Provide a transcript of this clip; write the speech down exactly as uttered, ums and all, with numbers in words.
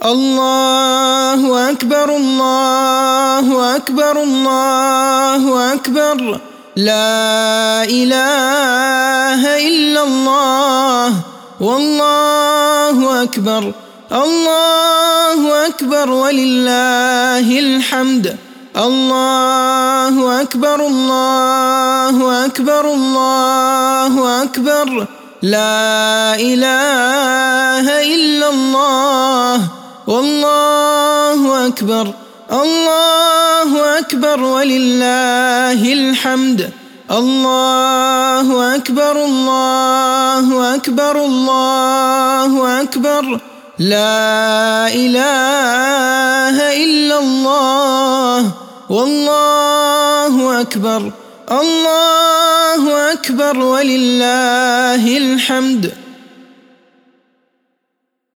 الله أكبر الله أكبر الله أكبر لا إله إلا الله والله أكبر الله أكبر ولله الحمد الله أكبر الله أكبر الله أكبر لا إله إلا الله والله أكبر الله أكبر ولله الحمد الله أكبر الله أكبر الله أكبر لا إله إلا الله والله أكبر الله أكبر ولله الحمد.